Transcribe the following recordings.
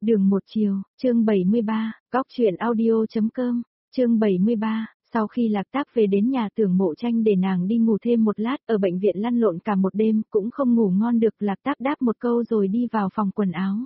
Đường một chiều, chương 73, góc truyện audio.com, chương 73, sau khi Lạc Táp về đến nhà Tưởng Mộ Tranh để nàng đi ngủ thêm một lát, ở bệnh viện lăn lộn cả một đêm, cũng không ngủ ngon được. Lạc Táp đáp một câu rồi đi vào phòng quần áo.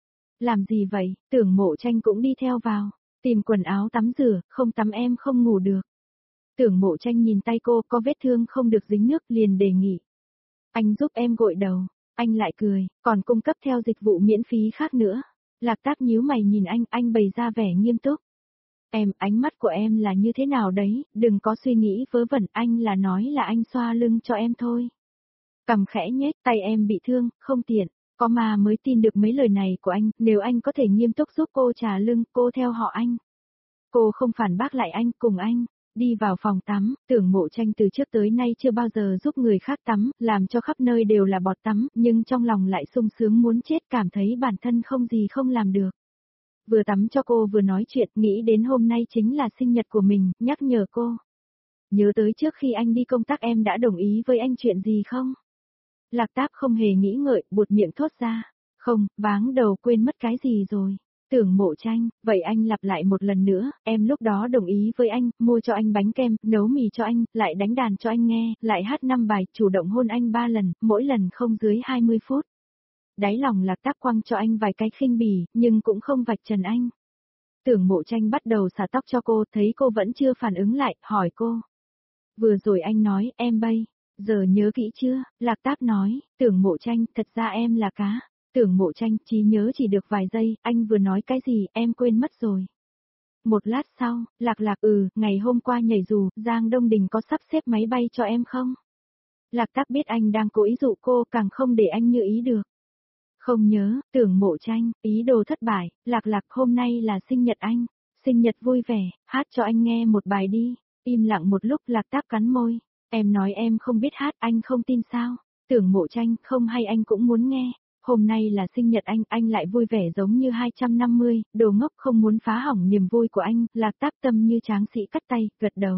Làm gì vậy? Tưởng Mộ Tranh cũng đi theo vào, tìm quần áo tắm rửa, không tắm em không ngủ được. Tưởng Mộ Tranh nhìn tay cô, có vết thương không được dính nước, liền đề nghị. Anh giúp em gội đầu. Anh lại cười, còn cung cấp theo dịch vụ miễn phí khác nữa. Lạc Táp nhíu mày nhìn anh bày ra vẻ nghiêm túc. Em, ánh mắt của em là như thế nào đấy, đừng có suy nghĩ vớ vẩn, anh là nói là anh xoa lưng cho em thôi. Cằm khẽ nhếch, tay em bị thương, không tiện, có mà mới tin được mấy lời này của anh, nếu anh có thể nghiêm túc giúp cô trà lưng, cô theo họ anh. Cô không phản bác lại anh, cùng anh. Đi vào phòng tắm, Tưởng Mộ Tranh từ trước tới nay chưa bao giờ giúp người khác tắm, làm cho khắp nơi đều là bọt tắm, nhưng trong lòng lại sung sướng muốn chết, cảm thấy bản thân không gì không làm được. Vừa tắm cho cô vừa nói chuyện, nghĩ đến hôm nay chính là sinh nhật của mình, nhắc nhở cô. Nhớ tới trước khi anh đi công tác em đã đồng ý với anh chuyện gì không? Lạc Táp không hề nghĩ ngợi, buột miệng thốt ra. Không, váng đầu quên mất cái gì rồi. Tưởng Mộ Tranh, vậy anh lặp lại một lần nữa, em lúc đó đồng ý với anh, mua cho anh bánh kem, nấu mì cho anh, lại đánh đàn cho anh nghe, lại hát 5 bài, chủ động hôn anh 3 lần, mỗi lần không dưới 20 phút. Đáy lòng Lạc Táp quăng cho anh vài cái khinh bỉ, nhưng cũng không vạch trần anh. Tưởng Mộ Tranh bắt đầu xả tóc cho cô, thấy cô vẫn chưa phản ứng lại, hỏi cô. Vừa rồi anh nói, em bây giờ nhớ kỹ chưa? Lạc Táp nói, Tưởng Mộ Tranh, thật ra em là cá. Tưởng Mộ Tranh, trí nhớ chỉ được vài giây, anh vừa nói cái gì, em quên mất rồi. Một lát sau, Lạc, ngày hôm qua nhảy dù, Giang Đông Đình có sắp xếp máy bay cho em không? Lạc Táp biết anh đang cố ý dụ cô, càng không để anh như ý được. Không nhớ, Tưởng Mộ Tranh, ý đồ thất bại, Lạc, hôm nay là sinh nhật anh. Sinh nhật vui vẻ, hát cho anh nghe một bài đi. Im lặng một lúc, Lạc Táp cắn môi. Em nói em không biết hát, anh không tin sao? Tưởng Mộ Tranh, không hay anh cũng muốn nghe. Hôm nay là sinh nhật anh lại vui vẻ giống như 250, đồ ngốc không muốn phá hỏng niềm vui của anh, Lạc Táp tâm như tráng sĩ cắt tay, gật đầu.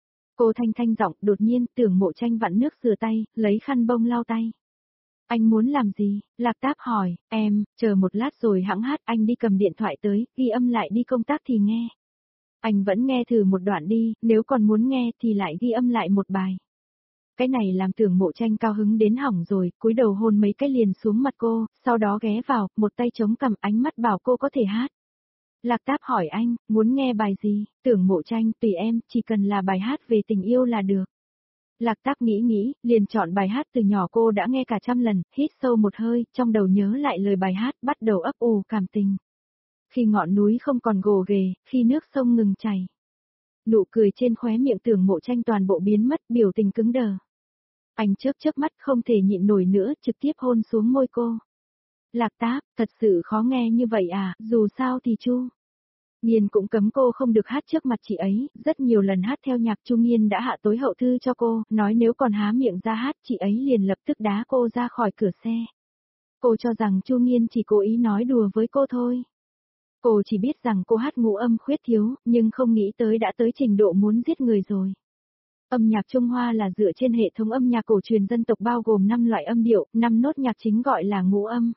Cô thanh giọng, đột nhiên, Tưởng Mộ Tranh vặn nước rửa tay, lấy khăn bông lau tay. Anh muốn làm gì? Lạc Táp hỏi, em, chờ một lát rồi hẵng hát, anh đi cầm điện thoại tới, ghi âm lại đi công tác thì nghe. Anh vẫn nghe thử một đoạn đi, nếu còn muốn nghe thì lại ghi âm lại một bài. Cái này làm Tưởng Mộ Tranh cao hứng đến hỏng rồi, cúi đầu hôn mấy cái liền xuống mặt cô, sau đó ghé vào, một tay chống cằm, ánh mắt bảo cô có thể hát. Lạc Táp hỏi anh, muốn nghe bài gì? Tưởng Mộ Tranh, tùy em, chỉ cần là bài hát về tình yêu là được. Lạc Táp nghĩ, liền chọn bài hát từ nhỏ cô đã nghe cả 100 lần, hít sâu một hơi, trong đầu nhớ lại lời bài hát, bắt đầu ấp ủ cảm tình. Khi ngọn núi không còn gồ ghề, khi nước sông ngừng chảy. Nụ cười trên khóe miệng Tưởng Mộ Tranh toàn bộ biến mất, biểu tình cứng đờ. Anh chớp mắt không thể nhịn nổi nữa, trực tiếp hôn xuống môi cô. Lạc Táp, thật sự khó nghe như vậy à, dù sao thì Chu Nghiên cũng cấm cô không được hát trước mặt chị ấy, rất nhiều lần hát theo nhạc Chu Nghiên đã hạ tối hậu thư cho cô, nói nếu còn há miệng ra hát chị ấy liền lập tức đá cô ra khỏi cửa xe. Cô cho rằng Chu Nghiên chỉ cố ý nói đùa với cô thôi. Cô chỉ biết rằng cô hát ngũ âm khuyết thiếu, nhưng không nghĩ tới đã tới trình độ muốn giết người rồi. Âm nhạc Trung Hoa là dựa trên hệ thống âm nhạc cổ truyền dân tộc bao gồm 5 loại âm điệu, 5 nốt nhạc chính gọi là ngũ âm.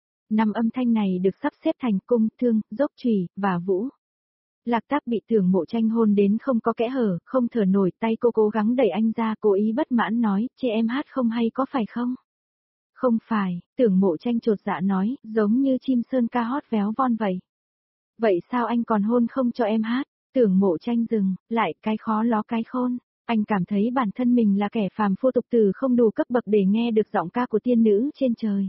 5 âm thanh này được sắp xếp thành cung, thương, dốc chùy và vũ. Lạc Táp bị Tưởng Mộ Tranh hôn đến không có kẽ hở, không thở nổi, tay cô cố gắng đẩy anh ra, cố ý bất mãn nói, chị em hát không hay có phải không? Không phải, Tưởng Mộ Tranh chột dạ nói, giống như chim sơn ca hót véo von vậy. Vậy sao anh còn hôn không cho em hát? Tưởng Mộ Tranh dừng, lại cái khó ló cái khôn. Anh cảm thấy bản thân mình là kẻ phàm phu tục tử không đủ cấp bậc để nghe được giọng ca của tiên nữ trên trời.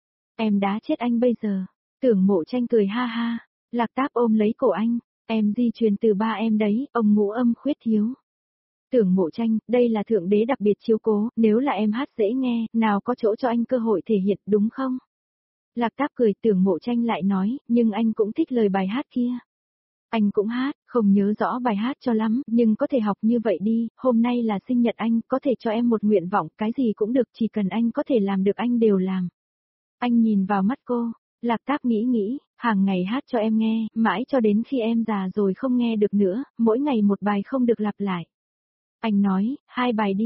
Em đá chết anh bây giờ. Tưởng Mộ Tranh cười ha ha. Lạc Táp ôm lấy cổ anh. Em di truyền từ ba em đấy, ông ngũ âm khuyết thiếu. Tưởng Mộ Tranh, đây là thượng đế đặc biệt chiếu cố, nếu là em hát dễ nghe, nào có chỗ cho anh cơ hội thể hiện, đúng không? Lạc Táp cười, Tưởng Mộ Tranh lại nói, nhưng anh cũng thích lời bài hát kia. Anh cũng hát, không nhớ rõ bài hát cho lắm, nhưng có thể học như vậy đi, hôm nay là sinh nhật anh, có thể cho em một nguyện vọng, cái gì cũng được, chỉ cần anh có thể làm được anh đều làm. Anh nhìn vào mắt cô, Lạc Táp nghĩ, hàng ngày hát cho em nghe, mãi cho đến khi em già rồi không nghe được nữa, mỗi ngày một bài không được lặp lại. Anh nói, 2 bài đi.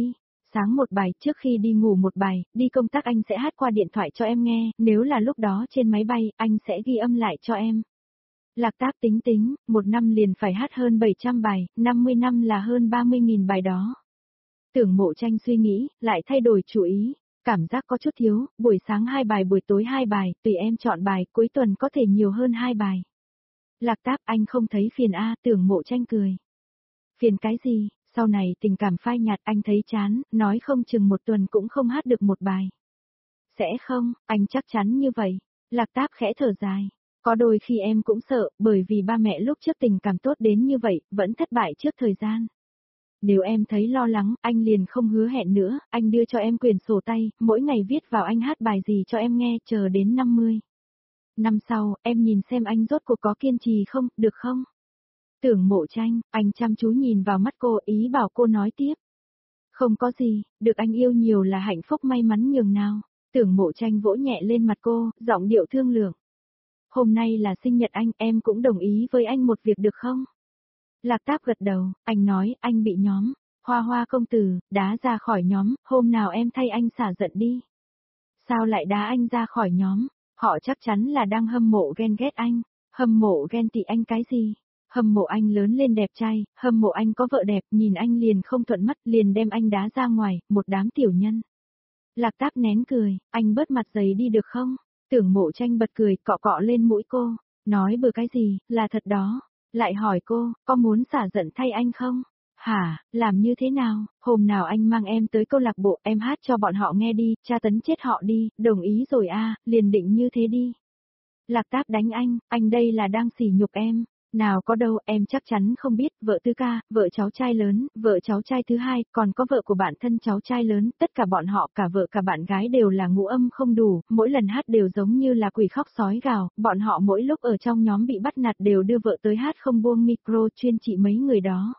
Sáng một bài, trước khi đi ngủ một bài, đi công tác anh sẽ hát qua điện thoại cho em nghe, nếu là lúc đó trên máy bay, anh sẽ ghi âm lại cho em. Lạc Tác tính tính, một năm liền phải hát hơn 700 bài, 50 năm là hơn 30.000 bài đó. Tưởng Mộ Tranh suy nghĩ, lại thay đổi chủ ý, cảm giác có chút thiếu, buổi sáng 2 bài buổi tối 2 bài, tùy em chọn bài, cuối tuần có thể nhiều hơn 2 bài. Lạc Tác anh không thấy phiền Tưởng Mộ Tranh cười. Phiền cái gì, sau này tình cảm phai nhạt anh thấy chán, nói không chừng một tuần cũng không hát được một bài. Sẽ không, anh chắc chắn như vậy. Lạc Tác khẽ thở dài. Có đôi khi em cũng sợ, bởi vì ba mẹ lúc trước tình cảm tốt đến như vậy, vẫn thất bại trước thời gian. Nếu em thấy lo lắng, anh liền không hứa hẹn nữa, anh đưa cho em quyển sổ tay, mỗi ngày viết vào anh hát bài gì cho em nghe, chờ đến 50. Năm sau, em nhìn xem anh rốt cuộc có kiên trì không, được không? Tưởng Mộ Tranh, anh chăm chú nhìn vào mắt cô, ý bảo cô nói tiếp. Không có gì, được anh yêu nhiều là hạnh phúc may mắn nhường nào. Tưởng Mộ Tranh vỗ nhẹ lên mặt cô, giọng điệu thương lượng. Hôm nay là sinh nhật anh, em cũng đồng ý với anh một việc được không? Lạc Tác gật đầu, anh nói, anh bị nhóm, Hoa Hoa công tử, đá ra khỏi nhóm, hôm nào em thay anh xả giận đi. Sao lại đá anh ra khỏi nhóm? Họ chắc chắn là đang hâm mộ ghen ghét anh, hâm mộ ghen tị anh cái gì? Hâm mộ anh lớn lên đẹp trai, hâm mộ anh có vợ đẹp, nhìn anh liền không thuận mắt, liền đem anh đá ra ngoài, một đám tiểu nhân. Lạc Tác nén cười, anh bớt mặt dày đi được không? Tưởng Mộ Tranh bật cười, cọ cọ lên mũi cô, nói bừa cái gì, là thật đó. Lại hỏi cô, có muốn xả giận thay anh không? Hả, làm như thế nào, hôm nào anh mang em tới câu lạc bộ, em hát cho bọn họ nghe đi, tra tấn chết họ đi, đồng ý rồi liền định như thế đi. Lạc Tác đánh anh đây là đang sỉ nhục em. Nào có đâu, em chắc chắn không biết, vợ thứ ca, vợ cháu trai lớn, vợ cháu trai thứ hai, còn có vợ của bạn thân cháu trai lớn, tất cả bọn họ, cả vợ cả bạn gái đều là ngũ âm không đủ, mỗi lần hát đều giống như là quỷ khóc sói gào, bọn họ mỗi lúc ở trong nhóm bị bắt nạt đều đưa vợ tới hát không buông micro chuyên trị mấy người đó.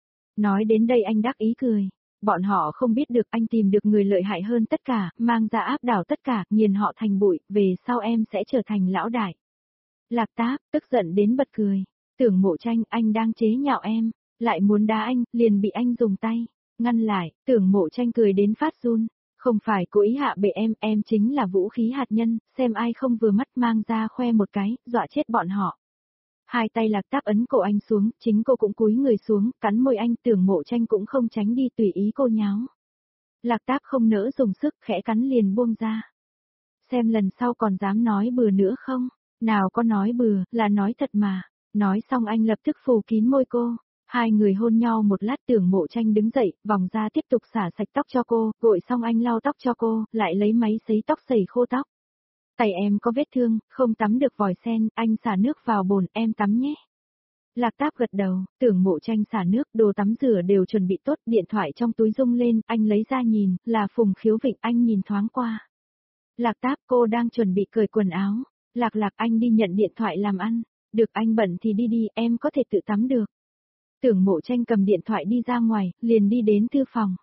Nói đến đây anh đắc ý cười. Bọn họ không biết được anh tìm được người lợi hại hơn tất cả, mang ra áp đảo tất cả, nghiền họ thành bụi, về sau em sẽ trở thành lão đại. Lạc Tác, tức giận đến bật cười. Tưởng Mộ Tranh, anh đang chế nhạo em, lại muốn đá anh, liền bị anh dùng tay ngăn lại. Tưởng Mộ Tranh cười đến phát run, không phải cố ý hạ bệ em chính là vũ khí hạt nhân, xem ai không vừa mắt mang ra khoe một cái, dọa chết bọn họ. Hai tay Lạc Tác ấn cổ anh xuống, chính cô cũng cúi người xuống, cắn môi anh. Tưởng Mộ Tranh cũng không tránh đi tùy ý cô nháo. Lạc Tác không nỡ dùng sức, khẽ cắn liền buông ra. Xem lần sau còn dám nói bừa nữa không? Nào có nói bừa, là nói thật mà. Nói xong anh lập tức phủ kín môi cô. Hai người hôn nhau một lát. Tưởng Mộ Tranh đứng dậy, vòng ra tiếp tục xả sạch tóc cho cô, gội xong anh lau tóc cho cô, lại lấy máy sấy tóc sẩy khô tóc. Tay em có vết thương, không tắm được vòi sen, anh xả nước vào bồn, em tắm nhé. Lạc Tác gật đầu, Tưởng Mộ Tranh xả nước, đồ tắm rửa đều chuẩn bị tốt, điện thoại trong túi rung lên, anh lấy ra nhìn, là Phùng Khiếu Vịnh, anh nhìn thoáng qua. Lạc Tác, cô đang chuẩn bị cởi quần áo. Lạc anh đi nhận điện thoại làm ăn. Được anh bận thì đi, em có thể tự tắm được. Tưởng Mộ Tranh cầm điện thoại đi ra ngoài, liền đi đến thư phòng.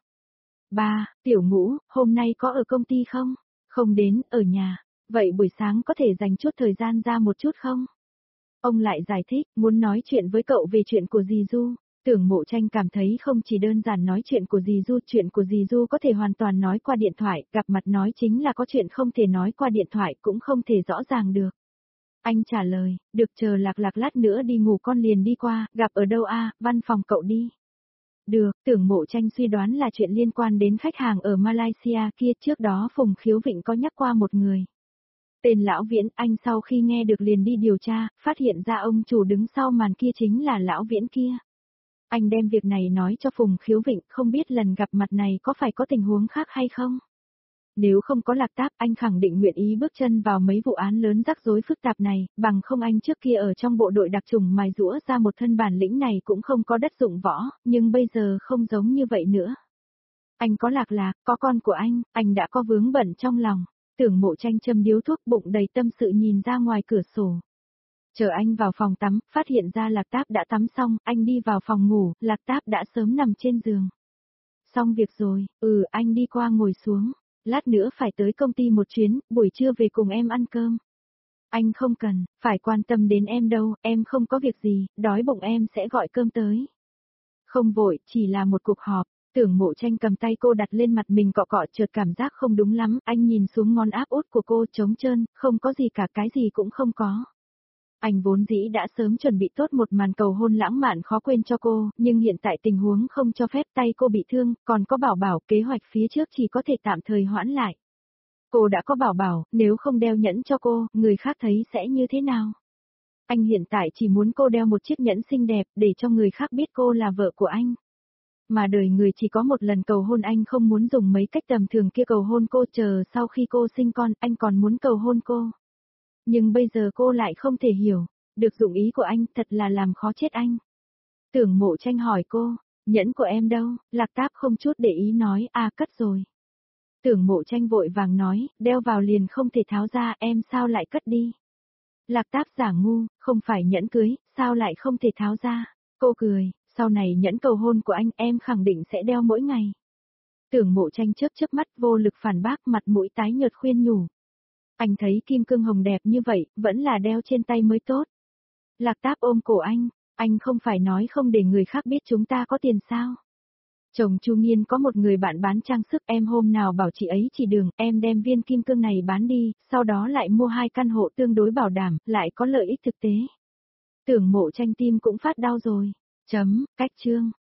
Ba, Tiểu Ngũ, hôm nay có ở công ty không? Không đến, ở nhà. Vậy buổi sáng có thể dành chút thời gian ra một chút không? Ông lại giải thích, muốn nói chuyện với cậu về chuyện của dì Du. Tưởng Mộ Tranh cảm thấy không chỉ đơn giản nói chuyện của dì Du, chuyện của dì Du có thể hoàn toàn nói qua điện thoại, gặp mặt nói chính là có chuyện không thể nói qua điện thoại cũng không thể rõ ràng được. Anh trả lời, được chờ Lạc lát nữa đi ngủ con liền đi qua, gặp ở đâu văn phòng cậu đi. Được, Tưởng Mộ Tranh suy đoán là chuyện liên quan đến khách hàng ở Malaysia kia, trước đó Phùng Khiếu Vịnh có nhắc qua một người. Tên Lão Viễn, anh sau khi nghe được liền đi điều tra, phát hiện ra ông chủ đứng sau màn kia chính là Lão Viễn kia. Anh đem việc này nói cho Phùng Khiếu Vịnh, không biết lần gặp mặt này có phải có tình huống khác hay không? Nếu không có Lạc Tác, anh khẳng định nguyện ý bước chân vào mấy vụ án lớn rắc rối phức tạp này, bằng không anh trước kia ở trong bộ đội đặc chủng mài giũa ra một thân bản lĩnh này cũng không có đất dụng võ, nhưng bây giờ không giống như vậy nữa. Anh có Lạc, có con của anh đã có vướng bận trong lòng. Tưởng Mộ Tranh châm điếu thuốc, bụng đầy tâm sự nhìn ra ngoài cửa sổ. Chờ anh vào phòng tắm, phát hiện ra Lạc Tác đã tắm xong, anh đi vào phòng ngủ, Lạc Tác đã sớm nằm trên giường. Xong việc rồi, anh đi qua ngồi xuống. Lát nữa phải tới công ty một chuyến, buổi trưa về cùng em ăn cơm. Anh không cần, phải quan tâm đến em đâu, em không có việc gì, đói bụng em sẽ gọi cơm tới. Không vội, chỉ là một cuộc họp. Tưởng Mộ Tranh cầm tay cô đặt lên mặt mình cọ cọ, chợt cảm giác không đúng lắm, anh nhìn xuống ngón áp út của cô, trống trơn, không có gì cả, cái gì cũng không có. Anh vốn dĩ đã sớm chuẩn bị tốt một màn cầu hôn lãng mạn khó quên cho cô, nhưng hiện tại tình huống không cho phép, tay cô bị thương, còn có Bảo Bảo, kế hoạch phía trước chỉ có thể tạm thời hoãn lại. Cô đã có Bảo Bảo, nếu không đeo nhẫn cho cô, người khác thấy sẽ như thế nào? Anh hiện tại chỉ muốn cô đeo một chiếc nhẫn xinh đẹp, để cho người khác biết cô là vợ của anh. Mà đời người chỉ có một lần cầu hôn, anh không muốn dùng mấy cách tầm thường kia cầu hôn cô, chờ sau khi cô sinh con, anh còn muốn cầu hôn cô. Nhưng bây giờ cô lại không thể hiểu, được dụng ý của anh, thật là làm khó chết anh. Tưởng Mộ Tranh hỏi cô, nhẫn của em đâu? Lạc Táp không chút để ý nói, cất rồi. Tưởng Mộ Tranh vội vàng nói, đeo vào liền không thể tháo ra, em sao lại cất đi? Lạc Táp giả ngu, không phải nhẫn cưới, sao lại không thể tháo ra? Cô cười, sau này nhẫn cầu hôn của anh em khẳng định sẽ đeo mỗi ngày. Tưởng Mộ Tranh chớp chớp mắt, vô lực phản bác, mặt mũi tái nhợt khuyên nhủ. Anh thấy kim cương hồng đẹp như vậy, vẫn là đeo trên tay mới tốt. Lạc Táp ôm cổ anh không phải nói không để người khác biết chúng ta có tiền sao? Chồng Chu Nghiên có một người bạn bán trang sức, em hôm nào bảo chị ấy chỉ đường, em đem viên kim cương này bán đi, sau đó lại mua 2 căn hộ tương đối bảo đảm, lại có lợi ích thực tế. Tưởng Mộ Tranh tim cũng phát đau rồi. Cách chương.